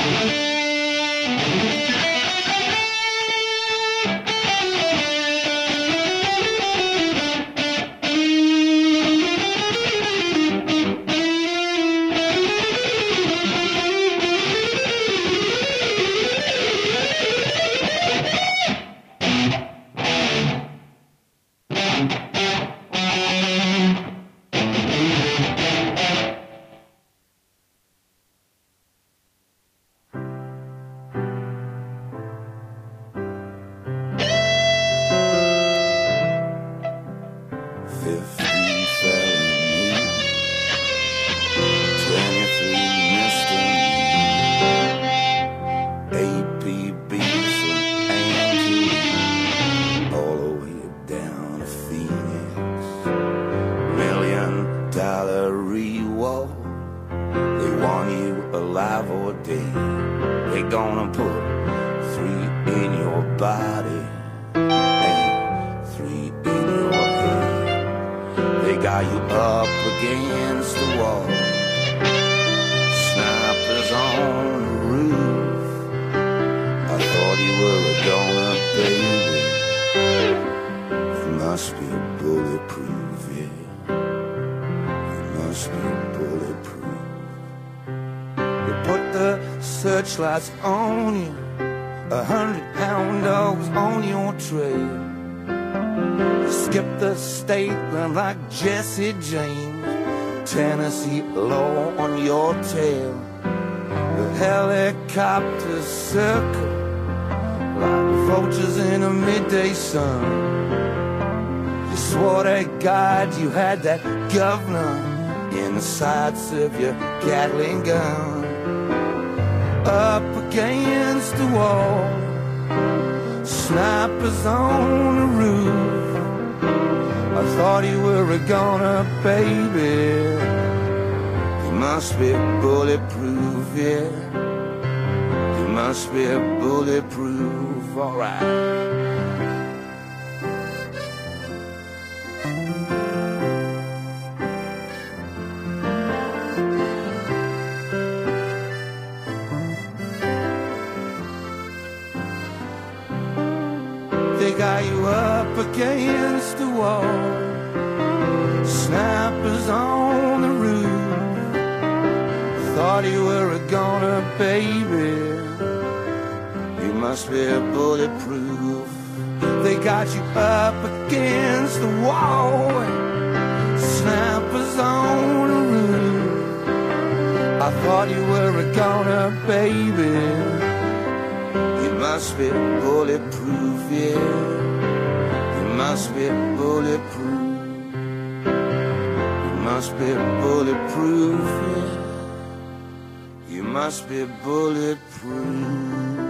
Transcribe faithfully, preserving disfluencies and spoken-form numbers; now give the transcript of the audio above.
Searchlights on you, a hundred pound dogs on your trail. Skip the state line like Jesse James, Tennessee law on your tail. The helicopters circle like vultures in a midday sun. You swore to God you had that governor in the sights of your Gatling gun. Up against the wall, snipers on the roof. I thought you were a goner, baby. You must be bulletproof, yeah. You must be bulletproof, alright. Got you up against the wall, snipers on the roof. Thought you were a goner, baby. You must be bulletproof. They got you up against the wall, snipers on the roof. I thought you were a goner, baby. You must be bulletproof, yeah. You must be bulletproof. You must be bulletproof, yeah. You must be bulletproof.